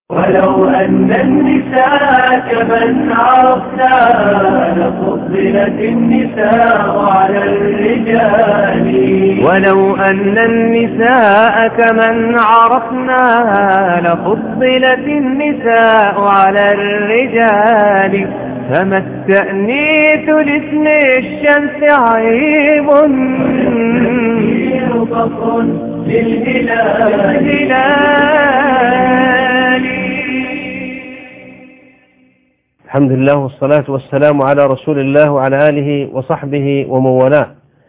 ولو أن النساء كمن عرفنا لفضلت النساء على الرجال. ولو أن النساء كمن عرفنا لفضلت النساء على الرجال. فما التأنيث لاسم الشمس عيب والتنكير فخر للهلال. الحمد لله والصلاة والسلام على رسول الله وعلى آله وصحبه ومن والاه.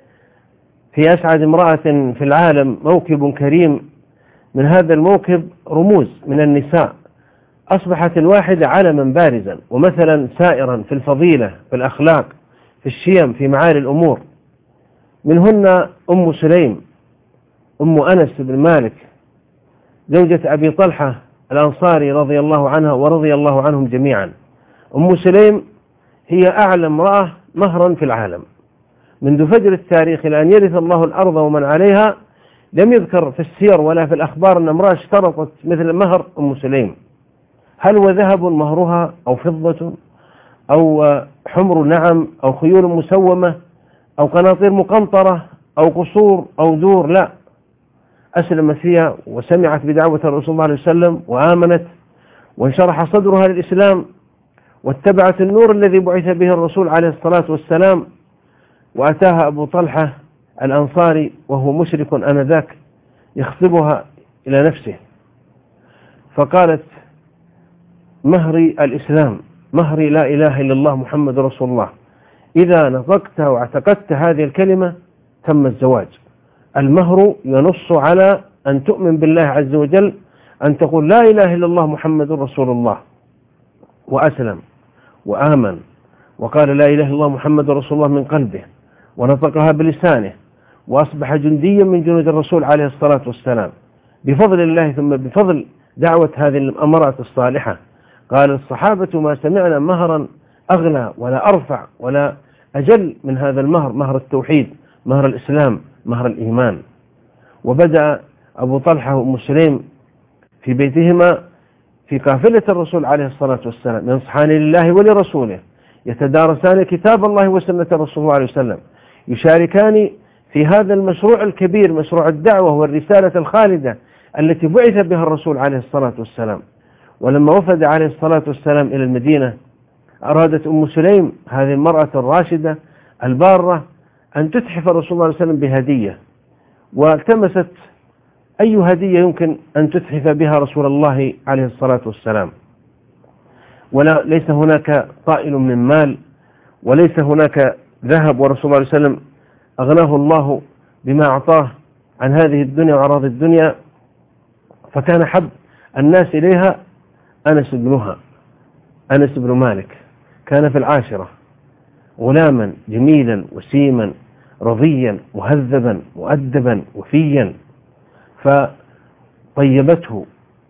في أسعد امرأة في العالم موكب كريم، من هذا الموكب رموز من النساء أصبحت الواحدة علما بارزا ومثلا سائرا في الفضيلة، في الأخلاق، في الشيم، في معالي الأمور. منهن أم سليم أم أنس بن مالك زوجة أبي طلحة الأنصاري رضي الله عنها ورضي الله عنهم جميعا. أم سليم هي أعلى امرأة مهرا في العالم منذ فجر التاريخ إلى أن يرث الله الأرض ومن عليها. لم يذكر في السير ولا في الأخبار أن امرأة اشترطت مثل مهر أم سليم. هل هو ذهب مهرها أو فضة أو حمر نعم أو خيول مسومة أو قناطير مقنطرة أو قصور أو دور؟ لا، أسلمت فيها وسمعت بدعوة الرسول صلى الله عليه وسلم وآمنت وانشرح صدرها للإسلام واتبعت النور الذي بعث به الرسول عليه الصلاة والسلام. وأتاها أبو طلحة الأنصاري وهو مشرك آنذاك يخطبها إلى نفسه، فقالت: مهري الإسلام، مهري لا إله إلا الله محمد رسول الله. إذا نطقت واعتقدت هذه الكلمة تم الزواج. المهر ينص على أن تؤمن بالله عز وجل، أن تقول لا إله إلا الله محمد رسول الله. وأسلم وآمن وقال لا إله إلا الله محمد رسول الله من قلبه ونطقها بلسانه، وأصبح جنديا من جنود الرسول عليه الصلاة والسلام بفضل الله ثم بفضل دعوة هذه المرأة الصالحة. قال الصحابة: ما سمعنا مهرا أغلى ولا أرفع ولا أجل من هذا المهر، مهر التوحيد، مهر الإسلام، مهر الإيمان. وبدأ أبو طلحة وأم سليم في بيتهما في قافلة الرسول عليه الصلاة والسلام ينصحان لله ولرسوله، يتدارسان كتاب الله وسنة الرسول عليه وسلم، يشاركان في هذا المشروع الكبير، مشروع الدعوة والرسالة الخالدة التي بعث بها الرسول عليه الصلاة والسلام. ولما وفد عليه الصلاة والسلام إلى المدينة أرادت أم سليم هذه المرأة الراشدة البارة أن تتحف الرسول صلى الله عليه وسلم بهدية، والتمست أي هدية يمكن أن تتحف بها رسول الله عليه الصلاة والسلام. وليس هناك طائل من مال وليس هناك ذهب، ورسول الله عليه وسلم أغناه الله بما أعطاه عن هذه الدنيا وأراضي الدنيا، فكان حب الناس إليها أنس ابنها، أنس بن مالك. كان في العاشرة غلاما جميلا وسيما رضيا مهذبا مؤدبا وفيا، فطيبته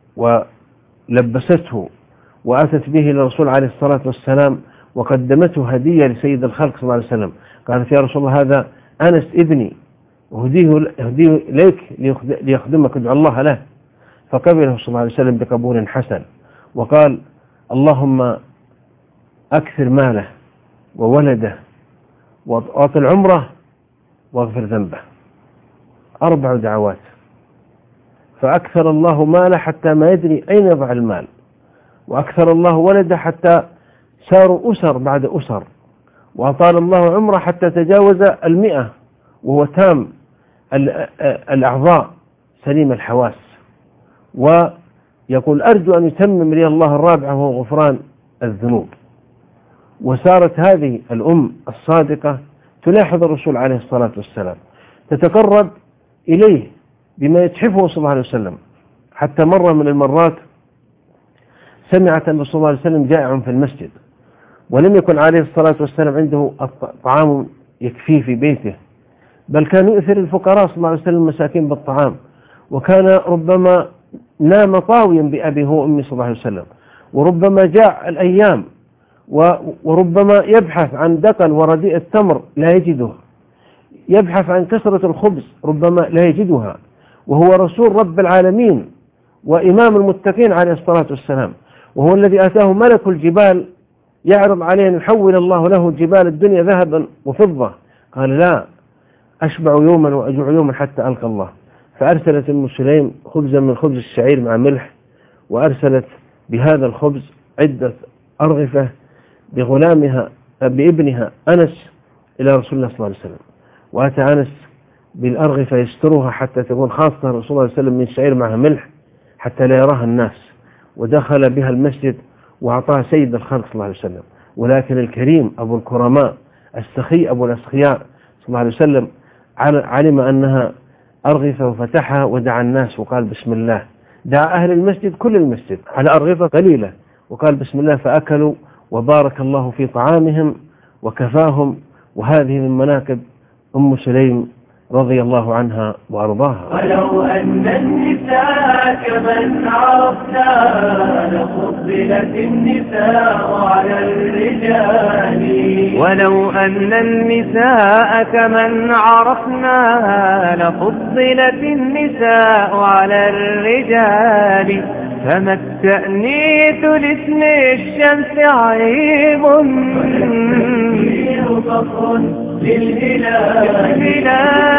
ولبسته وأتت به للرسول عليه الصلاة والسلام وقدمته هدية لسيد الخلق صلى الله عليه وسلم. قالت: يا رسول الله هذا أنس ابني أهديه إليك ليخدمك، ادعو الله له. فقبله صلى الله عليه وسلم بقبول حسن وقال: اللهم أكثر ماله وولده وأطل عمره واغفر ذنبه. 4 دعوات. فأكثر الله ماله حتى ما يدري أين يضع المال، وأكثر الله ولده حتى ساروا أسر بعد أسر، وأطال الله عمره حتى تجاوز 100 وهو تام الأعضاء سليم الحواس. ويقول: أرجو أن يتمم لي الله 4 وهو غفران الذنوب. وسارت هذه الأم الصادقة تلاحظ الرسول عليه الصلاة والسلام، تتقرب إليه بما يتحفه صلى الله عليه وسلم، حتى مرة من المرات سمعت أن صلى الله عليه وسلم جائع في المسجد ولم يكن عليه الصلاة والسلام عنده طعام يكفيه في بيته، بل كان يؤثر الفقراء صلى الله عليه وسلم المساكين بالطعام، وكان ربما نام طاويا بأبيه وأمه صلى الله عليه وسلم، وربما جاء الأيام وربما يبحث عن دقن ورديء التمر لا يجده، يبحث عن كسرة الخبز ربما لا يجدها، وهو رسول رب العالمين وإمام المتقين عليه الصلاة والسلام، وهو الذي آتاه ملك الجبال يعرض عليه أن يحول الله له جبال الدنيا ذهبا وفضة، قال لا، أشبع يوما وأجوع يوما حتى ألقى الله. فأرسلت أم سليم خبزا من خبز الشعير مع ملح، وأرسلت بهذا الخبز عدة أرغفة بابنها أنس إلى رسول الله صلى الله عليه وسلم، وأتى أنس بالأرغفة يسترها حتى تكون خاصة رسول الله صلى الله عليه وسلم من الشعير معها ملح حتى لا يراها الناس، ودخل بها المسجد وأعطاها سيد الخلق صلى الله عليه وسلم. ولكن الكريم أبو الكرماء السخي أبو الأسخياء صلى الله عليه وسلم علم أنها أرغفة وفتحها ودعا الناس وقال بسم الله، دعا أهل المسجد كل المسجد على أرغفة قليلة وقال بسم الله، فأكلوا وبارك الله في طعامهم وكفاهم. وهذه من مناقب أم سليم رضي الله عنها وأرضاها. ولو أن النساء كمن عرفنا لفضلت النساء على الرجال. ولو أن النساء كمن عرفنا لفضلت النساء على الرجال. فما التأنيث لاسم الشمس عيب فخر للهلال.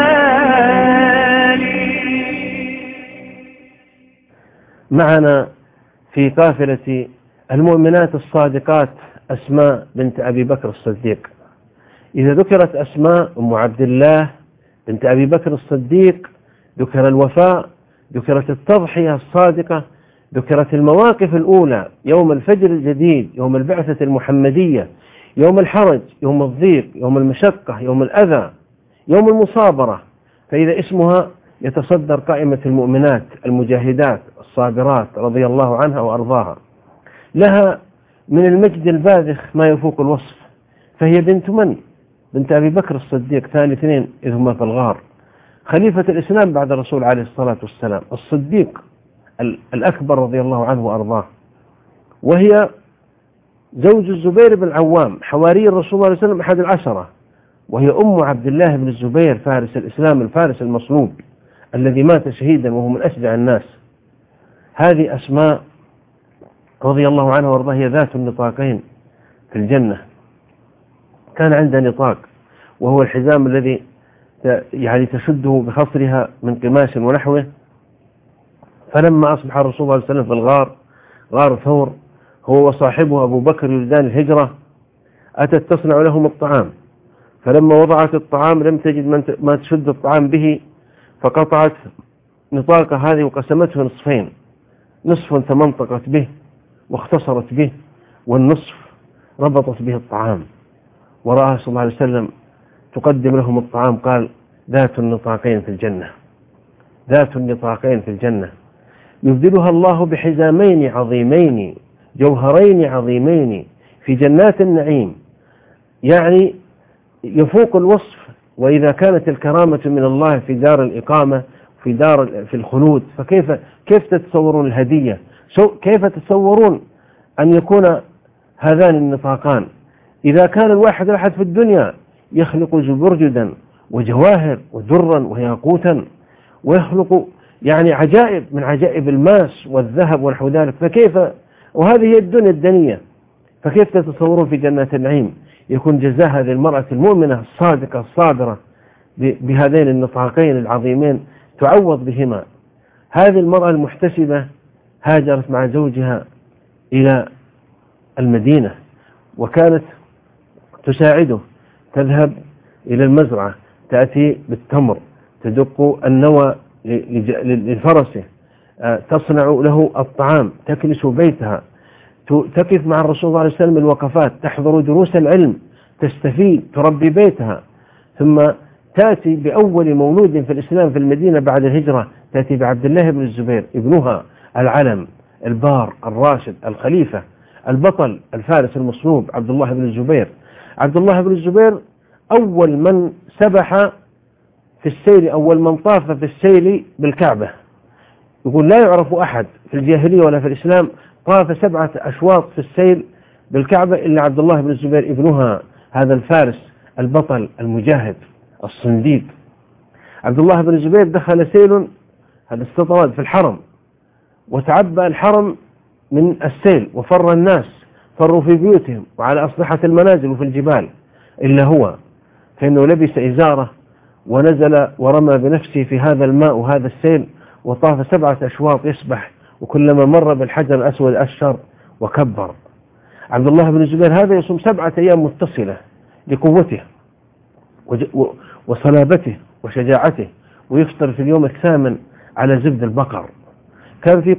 معنا في قافلة المؤمنات الصادقات أسماء بنت أبي بكر الصديق. إذا ذكرت أسماء أم عبد الله بنت أبي بكر الصديق ذكر الوفاء، ذكرت التضحية الصادقة، ذكرت المواقف الأولى، يوم الفجر الجديد، يوم البعثة المحمدية، يوم الحرج، يوم الضيق، يوم المشقة، يوم الأذى، يوم المصابرة. فإذا اسمها يتصدر قائمة المؤمنات المجاهدات الصابرات رضي الله عنها وأرضاها. لها من المجد الباذخ ما يفوق الوصف، فهي بنت من؟ بنت أبي بكر الصديق ثاني اثنين إذ هما في الغار، خليفة الإسلام بعد الرسول عليه الصلاة والسلام، الصديق الأكبر رضي الله عنه وأرضاه. وهي زوج الزبير بن العوام حواري الرسول صلى الله عليه وسلم أحد العشرة، وهي أم عبد الله بن الزبير فارس الإسلام الفارس المصلوب الذي مات شهيدا وهو من أشجع الناس. هذه أسماء رضي الله عنها وارضاها هي ذات النطاقين في الجنة. كان عندها نطاق وهو الحزام الذي يعني تشده بخصرها من قماش ونحوه. فلما أصبح الرسول صلى الله عليه وسلم في الغار، غار ثور، هو وصاحبه أبو بكر يريدان الهجرة، أتت تصنع لهم الطعام. فلما وضعت الطعام لم تجد ما تشد الطعام به، فقطعت نطاق هذه وقسمته نصفين، نصف تمنطقت به واختصرت به، والنصف ربطت به الطعام. ورأى صلى الله عليه وسلم تقدم لهم الطعام، قال ذات النطاقين في الجنة، ذات النطاقين في الجنة يبدلها الله بحزامين عظيمين جوهرين عظيمين في جنات النعيم، يعني يفوق الوصف. وإذا كانت الكرامة من الله في دار الإقامة في الخلود، كيف تتصورون الهدية؟ كيف تتصورون أن يكون هذان النطاقان؟ إذا كان الواحد الأحد في الدنيا يخلق زبرجدا وجواهر ودرا وياقوتا، ويخلق يعني عجائب من عجائب الماس والذهب ونحو ذلك، فكيف؟ وهذه هي الدنيا الدنية، فكيف تتصورون في جنات النعيم يكون جزاء هذه المرأة المؤمنة الصادقة الصابرة بهذين النطاقين العظيمين تعوض بهما؟ هذه المرأة المحتسبة هاجرت مع زوجها إلى المدينة، وكانت تساعده، تذهب إلى المزرعة، تأتي بالتمر، تدق النوى لفرسه، تصنع له الطعام، تكنس بيتها، تقف مع الرسول صلى الله عليه وسلم الوقفات، تحضر دروس العلم، تستفيد، تربي بيتها. ثم تأتي بأول مولود في الإسلام في المدينة بعد الهجرة، تأتي بعبد الله بن الزبير ابنها العلم البار الراشد الخليفة البطل الفارس المصلوب عبد الله بن الزبير. عبد الله بن الزبير أول من سبح في السيل، أول من طاف في السيل بالكعبة. يقول لا يعرف أحد في الجاهلية ولا في الإسلام طاف 7 أشواط في السيل بالكعبة إلا عبد الله بن الزبير ابنها، هذا الفارس البطل المجاهد الصنديد. عبد الله بن الزبير دخل سيل، هذا استطراد في الحرم، وتعبأ الحرم من السيل وفر الناس، فروا في بيوتهم وعلى أسطحة المنازل وفي الجبال، إلا هو فإنه لبس إزاره ونزل ورمى بنفسه في هذا الماء وهذا السيل، وطاف 7 أشواط يسبح، وكلما مر بالحجر الأسود أشر وكبر. عبد الله بن الزبير هذا يصوم 7 أيام متصلة لقوته وصلابته وشجاعته، ويفطر في اليوم الثامن على زبد البقر. كان في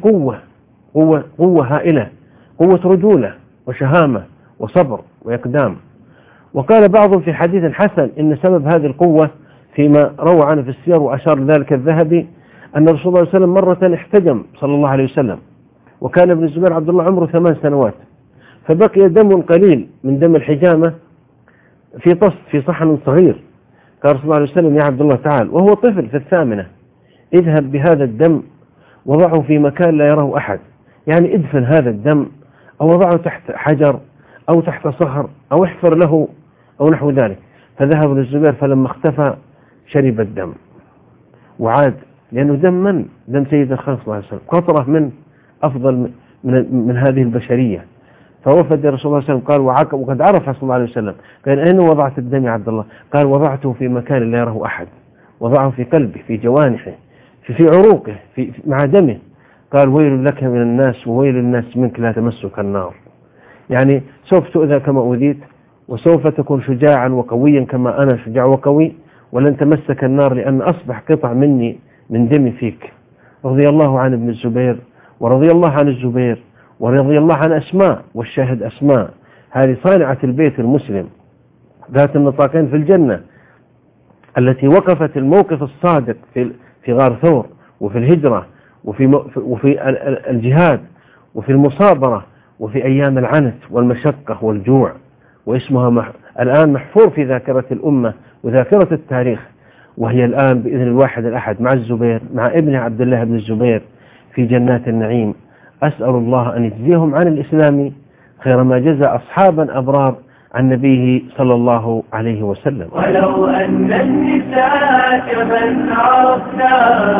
قوة هائلة، قوة رجولة وشهامة وصبر وإقدام. وقال بعضهم في حديث حسن إن سبب هذه القوة فيما روى عنه في السير وأشار ذلك الذهبي أن رسول الله صلى الله عليه وسلم مرة احتجم صلى الله عليه وسلم، وكان ابن الزبير عبد الله عمره 8 سنوات، فبقي دم قليل من دم الحجامة في طست في صحن صغير. قال صلى الله عليه وسلم: يا عبد الله تعال، وهو طفل في 8، اذهب بهذا الدم وضعه في مكان لا يراه أحد، يعني ادفن هذا الدم أو وضعه تحت حجر أو تحت صخر أو احفر له أو نحو ذلك. فذهب ابن الزبير فلما اختفى شرب الدم وعاد، لأنه دم سيد الخلق صلى الله عليه وسلم، قطرة من أفضل من هذه البشرية. فوفد رسول الله صلى الله عليه وسلم قال وقد عرف صلى الله عليه وسلم، قال: أين وضعت الدم يا عبد الله؟ قال: وضعته في مكان لا يراه أحد، وضعه في قلبه، في جوانحه، في عروقه، مع دمه. قال: ويل لك من الناس وويل الناس منك، لا تمسك النار. يعني سوف تؤذى كما أوذيت، وسوف تكون شجاعا وقويا كما أنا شجاع وقوي، ولن تمسك النار لأن أصبح قطع مني من دمي فيك. رضي الله عن ابن الزبير، ورضي الله عن الزبير، ورضي الله عن أسماء، والشاهد أسماء هذه صانعة البيت المسلم ذات النطاقين في الجنة، التي وقفت الموقف الصادق في غار ثور وفي الهجرة وفي الجهاد وفي المصابرة وفي أيام العنت والمشقة والجوع، واسمها الآن محفور في ذاكرة الأمة وذاكرة التاريخ. وهي الآن بإذن الواحد الأحد مع الزبير، مع ابن عبد الله بن الزبير في جنات النعيم. أسأل الله أن يجزيهم عن الإسلام خير ما جزى أصحابا أبرار عن نبيه صلى الله عليه وسلم. ولو أن النساء كمن عرفنا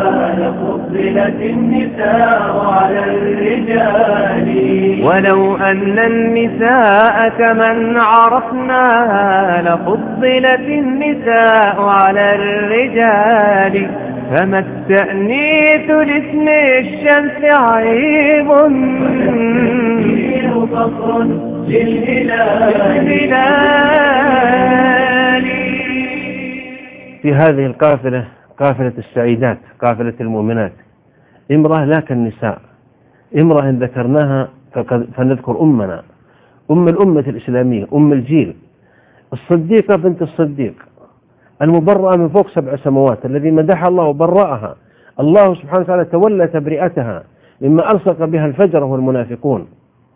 لفضلت النساء على الرجال. ولو أن النساء كمن عرفنا لفضلت النساء على الرجال. فما التأنيث لاسم الشمس عيب فخر للهلال. في هذه القافلة، قافلة السعيدات، قافلة المؤمنات، امرأة لا كالنساء، امرأة ذكرناها فنذكر أمنا، أم الأمة الإسلامية، أم الجيل، الصديقة بنت الصديق، المبرأة من فوق 7 سماوات، الذي مدحها الله وبرأها الله سبحانه وتعالى، تولى تبرئتها مما ألصق بها الفجر والمنافقون.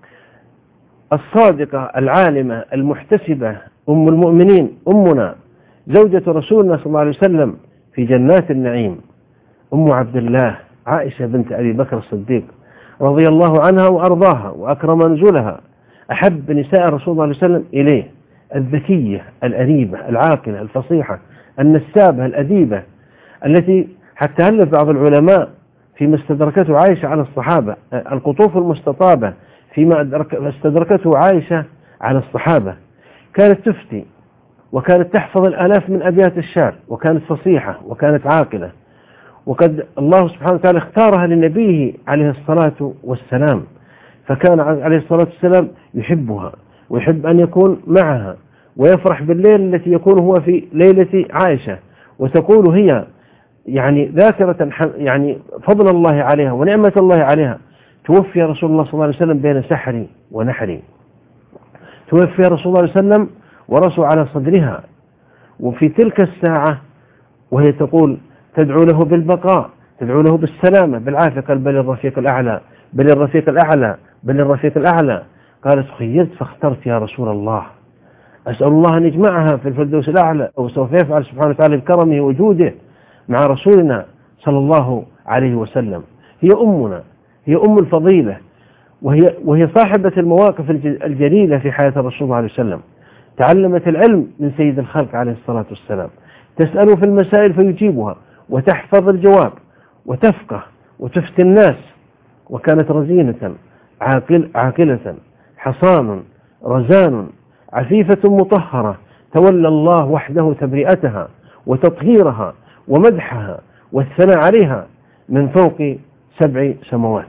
الصادقة العالمة المحتسبة، أم المؤمنين، أمنا زوجة رسولنا صلى الله عليه وسلم في جنات النعيم، أم عبد الله عائشة بنت أبي بكر الصديق رضي الله عنها وأرضاها وأكرم نزلها، أحب نساء رسول الله صلى الله عليه وسلم إليه، الذكية الأريبة العاقلة الفصيحة النسابة الأديبة، التي حتى ألف بعض العلماء فيما استدركته عائشة على الصحابة القطوف المستطابة فيما استدركته عائشة على الصحابة. كانت تفتي وكانت تحفظ الآلاف من أبيات الشعر، وكانت فصيحة وكانت عاقلة، وقد الله سبحانه وتعالى اختارها لنبيه عليه الصلاة والسلام، فكان عليه الصلاة والسلام يحبها ويحب أن يكون معها، ويفرح بالليل التي يكون هو في ليلة عائشة، وتقول هي يعني ذاكرة يعني فضل الله عليها ونعمة الله عليها: توفي رسول الله صلى الله عليه وسلم بين سحري ونحري. توفي رسول الله صلى الله عليه وسلم ورسوا على صدرها، وفي تلك الساعة وهي تقول تدعو له بالبقاء، تدعو له بالسلامة بالعافية، قال: بل الرفيق الأعلى، بل الرفيق الأعلى، بل الرفيق الأعلى. قالت: خيرت فاخترت يا رسول الله، أسأل الله أن يجمعها في الفردوس الأعلى، وسوف يفعل سبحانه وتعالى بكرمه وجوده مع رسولنا صلى الله عليه وسلم. هي أمنا، هي أم الفضيلة، وهي صاحبة المواقف الجليلة في حياة الرسول صلى الله عليه وسلم. تعلمت العلم من سيد الخلق عليه الصلاة والسلام، تسأله في المسائل فيجيبها، وتحفظ الجواب، وتفقه وتفتي الناس، وكانت رزينة عاقلة حصان رزان عفيفة مطهرة، تولى الله وحده تبرئتها وتطهيرها ومدحها والثناء عليها من فوق 7 سماوات.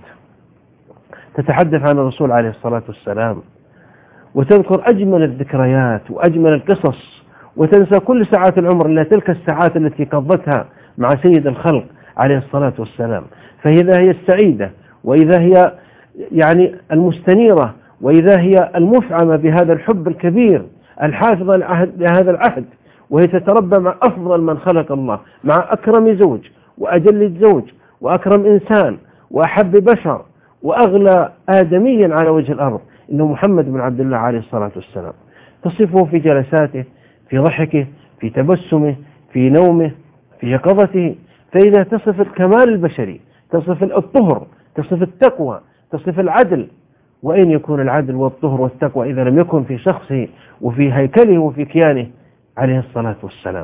تتحدث عن الرسول عليه الصلاة والسلام وتذكر أجمل الذكريات وأجمل القصص، وتنسى كل ساعات العمر إلا تلك الساعات التي قضتها مع سيد الخلق عليه الصلاة والسلام. فإذا هي السعيدة، وإذا هي يعني المستنيرة، وإذا هي المفعمة بهذا الحب الكبير الحافظ لهذا العهد، وهي تتربى مع أفضل من خلق الله، مع أكرم زوج وأجل زوج وأكرم إنسان وأحب بشر وأغلى آدمي على وجه الأرض، إنه محمد بن عبد الله عليه الصلاة والسلام. تصفه في جلساته، في ضحكه، في تبسمه، في نومه، في يقظته. فإذا تصف الكمال البشري، تصف الطهر، تصف التقوى، تصف العدل، وأين يكون العدل والطهر والتقوى إذا لم يكن في شخصه وفي هيكله وفي كيانه عليه الصلاة والسلام؟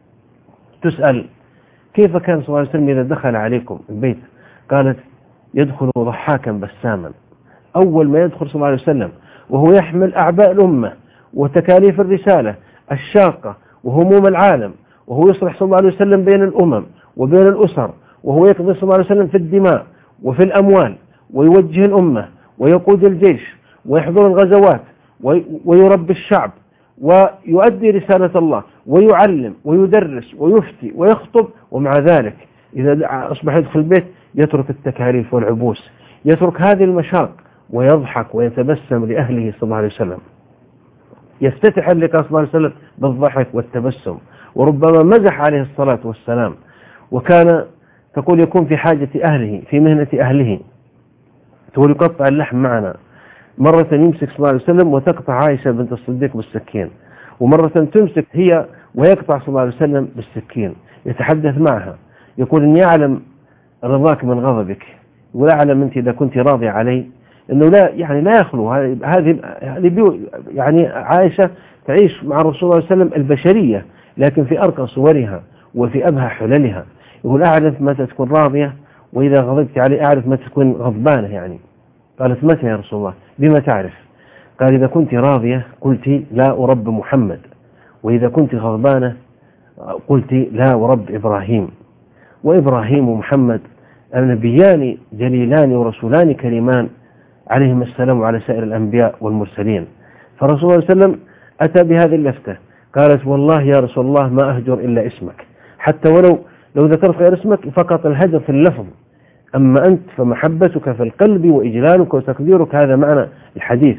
تسأل كيف كان صلى الله عليه وسلم إذا دخل عليكم البيت؟ قالت يدخل ضحاكا بساما. أول ما يدخل صلى الله عليه وسلم وهو يحمل أعباء الأمة وتكاليف الرسالة الشاقة وهموم العالم، وهو يصلح صلى الله عليه وسلم بين الأمم وبين الأسر، وهو يقضي صلى الله عليه وسلم في الدماء وفي الأموال، ويوجه الأمة ويقود الجيش ويحضر الغزوات ويربي الشعب ويؤدي رسالة الله ويعلم ويدرس ويفتي ويخطب، ومع ذلك إذا أصبح يدخل البيت يترك التكاليف والعبوس، يترك هذه المشاق ويضحك ويتبسم لأهله صلى الله عليه وسلم. يفتتح اللقاء صلى الله عليه وسلم بالضحك والتبسم، وربما مزح عليه الصلاة والسلام، وكان تقول يكون في حاجة أهله، في مهنة أهله، تقول يقطع اللحم معنا. مرة يمسك صلى الله عليه وسلم وتقطع عائشة بنت الصديق بالسكين، ومرة تمسك هي ويقطع صلى الله عليه وسلم بالسكين. يتحدث معها يقول إني أعلم رضاك من غضبك، ولا أعلم أنت إذا كنت راضي علي، إنه لا يخلو هذه يعني عائشة تعيش مع الرسول صلى الله عليه وسلم البشرية، لكن في أرقى صورها وفي أبهى حللها. يقول أعرف متى تكون راضية، وإذا غضبت علي أعرف متى تكون غضبانة. يعني قالت متى يا رسول الله؟ بما تعرف؟ قال إذا كنت راضية قلت لا ورب محمد، وإذا كنت غضبانة قلت لا ورب إبراهيم. وإبراهيم ومحمد النبيان جليلان ورسولان كريمان عليهم السلام وعلى سائر الأنبياء والمرسلين. فالرسول صلى الله عليه وسلم أتى بهذه اللفتة، قالت والله يا رسول الله ما أهجر إلا اسمك، حتى لو ذكرت غير اسمك فقط الهجر في اللفظ، أما أنت فمحبتك في القلب وإجلالك وتقديرك. هذا معنى الحديث،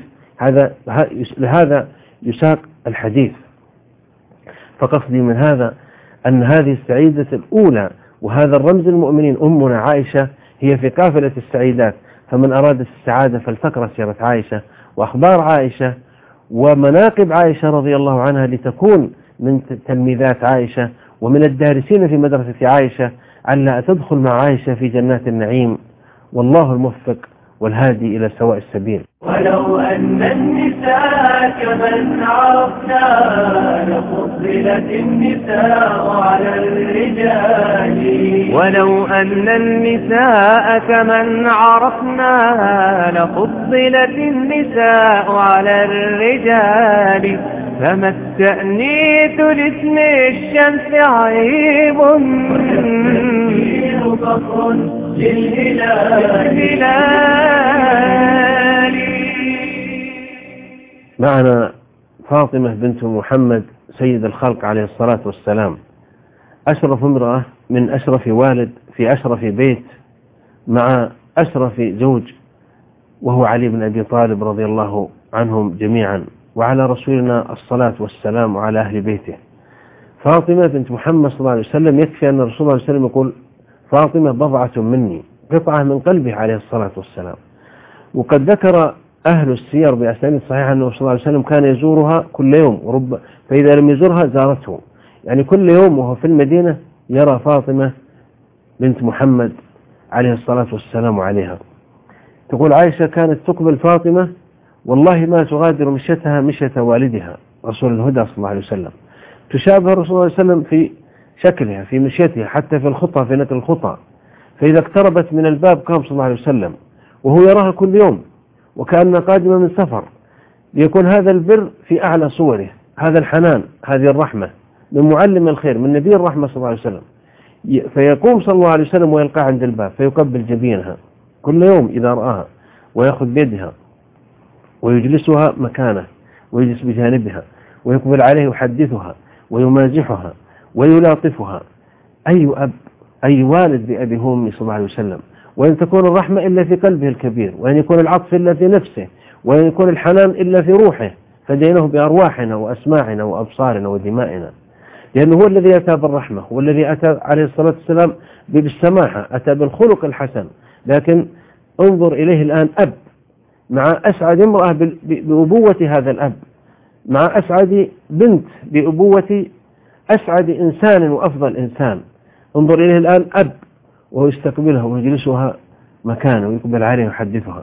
لهذا يساق الحديث. فقصدي من هذا أن هذه السعيدة الأولى وهذا الرمز المؤمنين أمنا عائشة هي في قافلة السعيدات. فمن أراد السعادة فلتقرأ سيرة عائشة وأخبار عائشة ومناقب عائشة رضي الله عنها، لتكون من تلميذات عائشة ومن الدارسين في مدرسة عائشة، على تدخل مع عائشة في جنات النعيم. والله الموفق والهادي إلى سواء السبيل. ولو أن النساء كمن عرفنا لفضلت النساء على الرجال. ولو أن النساء كمن عرفنا لفضلت النساء على الرجال. فما التأنيث لاسم الشمس عيب والتفكير فخر للهلال. معنا فاطمة بنت محمد سيد الخلق عليه الصلاة والسلام، أشرف امرأة من أشرف والد في أشرف بيت مع أشرف زوج، وهو علي بن أبي طالب رضي الله عنهم جميعا، وعلى رسولنا الصلاة والسلام وعلى أهل بيته. فاطمة بنت محمد صلى الله عليه وسلم يكفي أن الرسول صلى الله عليه وسلم يقول فاطمة بضعة مني، قطعة من قلبه عليه الصلاة والسلام. وقد ذكر أهل السير بأسانيد صحيحة أنه صلى الله عليه وسلم كان يزورها كل يوم، فإذا لم يزورها زارته، يعني كل يوم وهو في المدينة يرى فاطمة بنت محمد عليه الصلاة والسلام عليها. تقول عائشة كانت تقبل فاطمة والله ما تغادر مشيتها مشية والدها رسول الهدى صلى الله عليه وسلم، تشابه الرسول صلى الله عليه وسلم في شكلها في مشيتها، حتى في الخطى، في نقل الخطى. فإذا اقتربت من الباب قام صلى الله عليه وسلم وهو يراها كل يوم وكأنها قادمة من سفر، ليكون هذا البر في أعلى صوره، هذا الحنان، هذه الرحمة من معلم الخير، من نبي الرحمة صلى الله عليه وسلم. فيقوم صلى الله عليه وسلم ويلقى عند الباب فيقبل جبينها كل يوم إذا رآها، ويأخذ بيدها ويجلسها مكانه ويجلس بجانبها ويقبل عليه ويحدثها ويمازحها ويلاطفها. أي أب، أي والد بأبي أمي صلى الله عليه وسلم، وأن تكون الرحمة إلا في قلبه الكبير، وأن يكون العطف إلا في نفسه، وأن يكون الحنان إلا في روحه، فدينه بأرواحنا وأسماعنا وأبصارنا ودمائنا، لأنه هو الذي أتى بالرحمة، هو الذي أتى عليه الصلاة والسلام بالسماحة، أتى بالخلق الحسن. لكن انظر إليه الآن أب مع أسعد امرأة بأبوة هذا الأب، مع أسعد بنت بأبوة أسعد إنسان وأفضل إنسان. انظر إليه الآن أب وهو يستقبلها ويجلسها مكانه ويقبل عليه ويحدثها.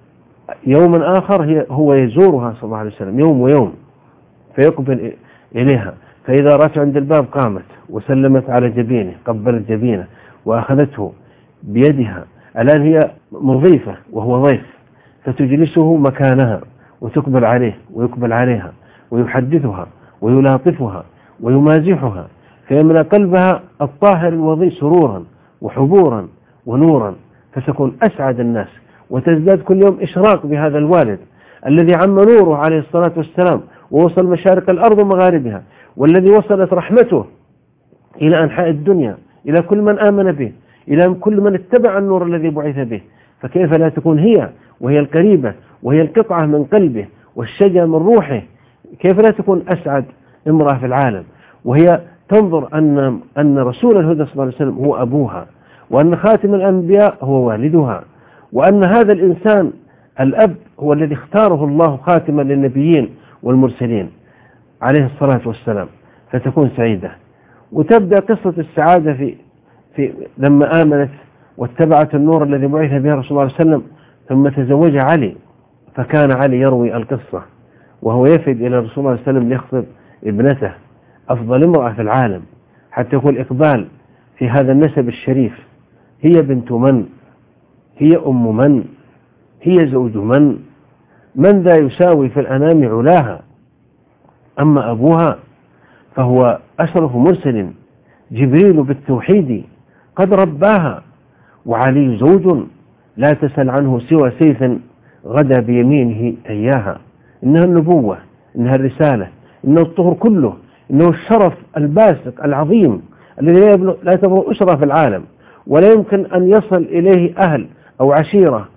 يوما آخر هو يزورها صلى الله عليه وسلم يوم ويوم فيقبل إليها، فإذا رأت عند الباب قامت وسلمت على جبينه، قبلت جبينه وأخذته بيدها. الآن هي مضيفة وهو ضيف، فتجلسه مكانها وتقبل عليه ويقبل عليها ويحدثها ويلاطفها ويمازحها، فيملأ قلبها الطاهر الوضيء سرورا وحبورا ونورا، فتكون أسعد الناس، وتزداد كل يوم إشراق بهذا الوالد الذي عم نوره عليه الصلاة والسلام ووصل مشارق الأرض ومغاربها، والذي وصلت رحمته إلى أنحاء الدنيا، إلى كل من آمن به، إلى كل من اتبع النور الذي بعث به. فكيف لا تكون هي وهي القريبة وهي القطعة من قلبه والشجع من روحه، كيف لا تكون أسعد امرأة في العالم، وهي تنظر أن رسول الهدى صلى الله عليه وسلم هو أبوها، وأن خاتم الأنبياء هو والدها، وأن هذا الإنسان الأب هو الذي اختاره الله خاتما للنبيين والمرسلين عليه الصلاة والسلام، فتكون سعيدة. وتبدأ قصة السعادة في لما آمنت واتبعت النور الذي بعث به رسول الله صلى الله عليه وسلم، ثم تزوج علي، فكان علي يروي القصة وهو يفد إلى رسول الله صلى الله عليه وسلم ليخطب ابنته أفضل امرأة في العالم، حتى يقول إقبال في هذا النسب الشريف، هي بنت من؟ هي أم من؟ هي زوج من ذا يساوي في الأنام علاها؟ أما أبوها فهو أشرف مرسل، جبريل بالتوحيد قد رباها، وعلي زوج لا تسل عنه سوى سيف غدا بيمينه تياها. إنها النبوة، إنها الرسالة، إنه الطهر كله، إنه الشرف الباسق العظيم الذي لا تبلغ أسرة في العالم، ولا يمكن أن يصل إليه أهل أو عشيرة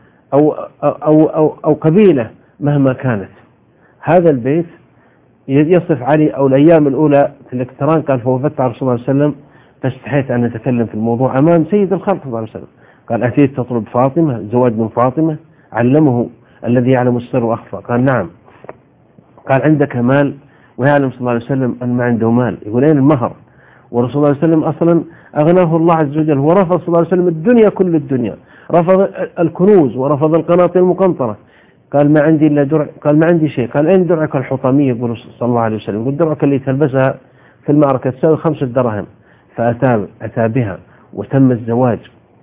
أو قبيلة مهما كانت. هذا البيت يصف علي أو الأيام الأولى في الاقتران، قال فوفدت على رسول الله صلى الله عليه وسلم فاستحيت أن أتكلم في الموضوع أمام سيد الخلق صلى الله عليه وسلم. قال أتيت تطلب فاطمة، زواج من فاطمة؟ علمه الذي يعلم السر وأخفى. قال نعم. قال عندك مال؟ ويعلم صلى الله عليه وسلم أن ما عنده مال. يقول أين المهر؟ ورسول الله صلى الله عليه وسلم أصلا أغناه الله عز وجل، هو رفض صلى الله عليه وسلم الدنيا، كل الدنيا، رفض الكنوز ورفض القناطير المقنطرة. قال ما عندي إلا درع. قال ما عندي شيء. قال أين درعك الحطامية؟ يقول صلى الله عليه وسلم. يقول درعك اللي تلبسها في المعركة تساوي 5 دراهم. فأتى بها وتم الزواج،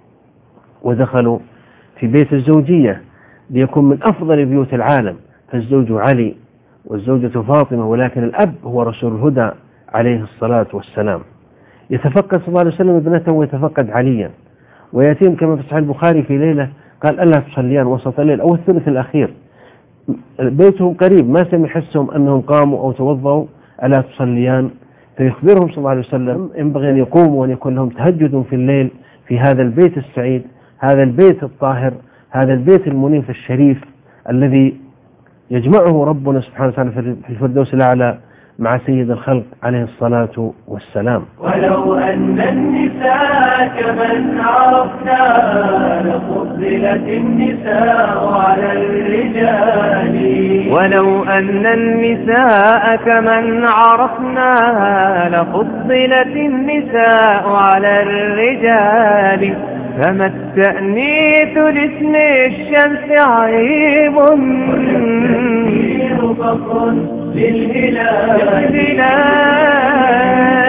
ودخلوا في بيت الزوجية ليكون من أفضل بيوت العالم، فالزوج علي والزوجة فاطمة، ولكن الأب هو رسول الهدى عليه الصلاة والسلام. يتفقد صلى الله عليه وسلم ابنته ويتفقد عليا، ويتيم كما في صحيح البخاري في ليلة قال ألا تصليان وسط الليل أو الثلث الأخير، بيتهم قريب، ما سيحسهم أنهم قاموا أو توضوا، ألا تصليان؟ فيخبرهم صلى الله عليه وسلم ينبغي أن يقوموا وأن يكون لهم تهجد في الليل في هذا البيت السعيد، هذا البيت الطاهر، هذا البيت المنيف الشريف الذي يجمعه ربنا سبحانه وتعالى في الفردوس الأعلى مع سيد الخلق عليه الصلاة والسلام. ولو أن النساء كمن عرفنا لفضلت النساء على الرجال، ولو أن النساء كمن عرفنا لفضلت النساء على الرجال، فما التأنيث لاسم الشمس عيب والتكبير فخر للهلال.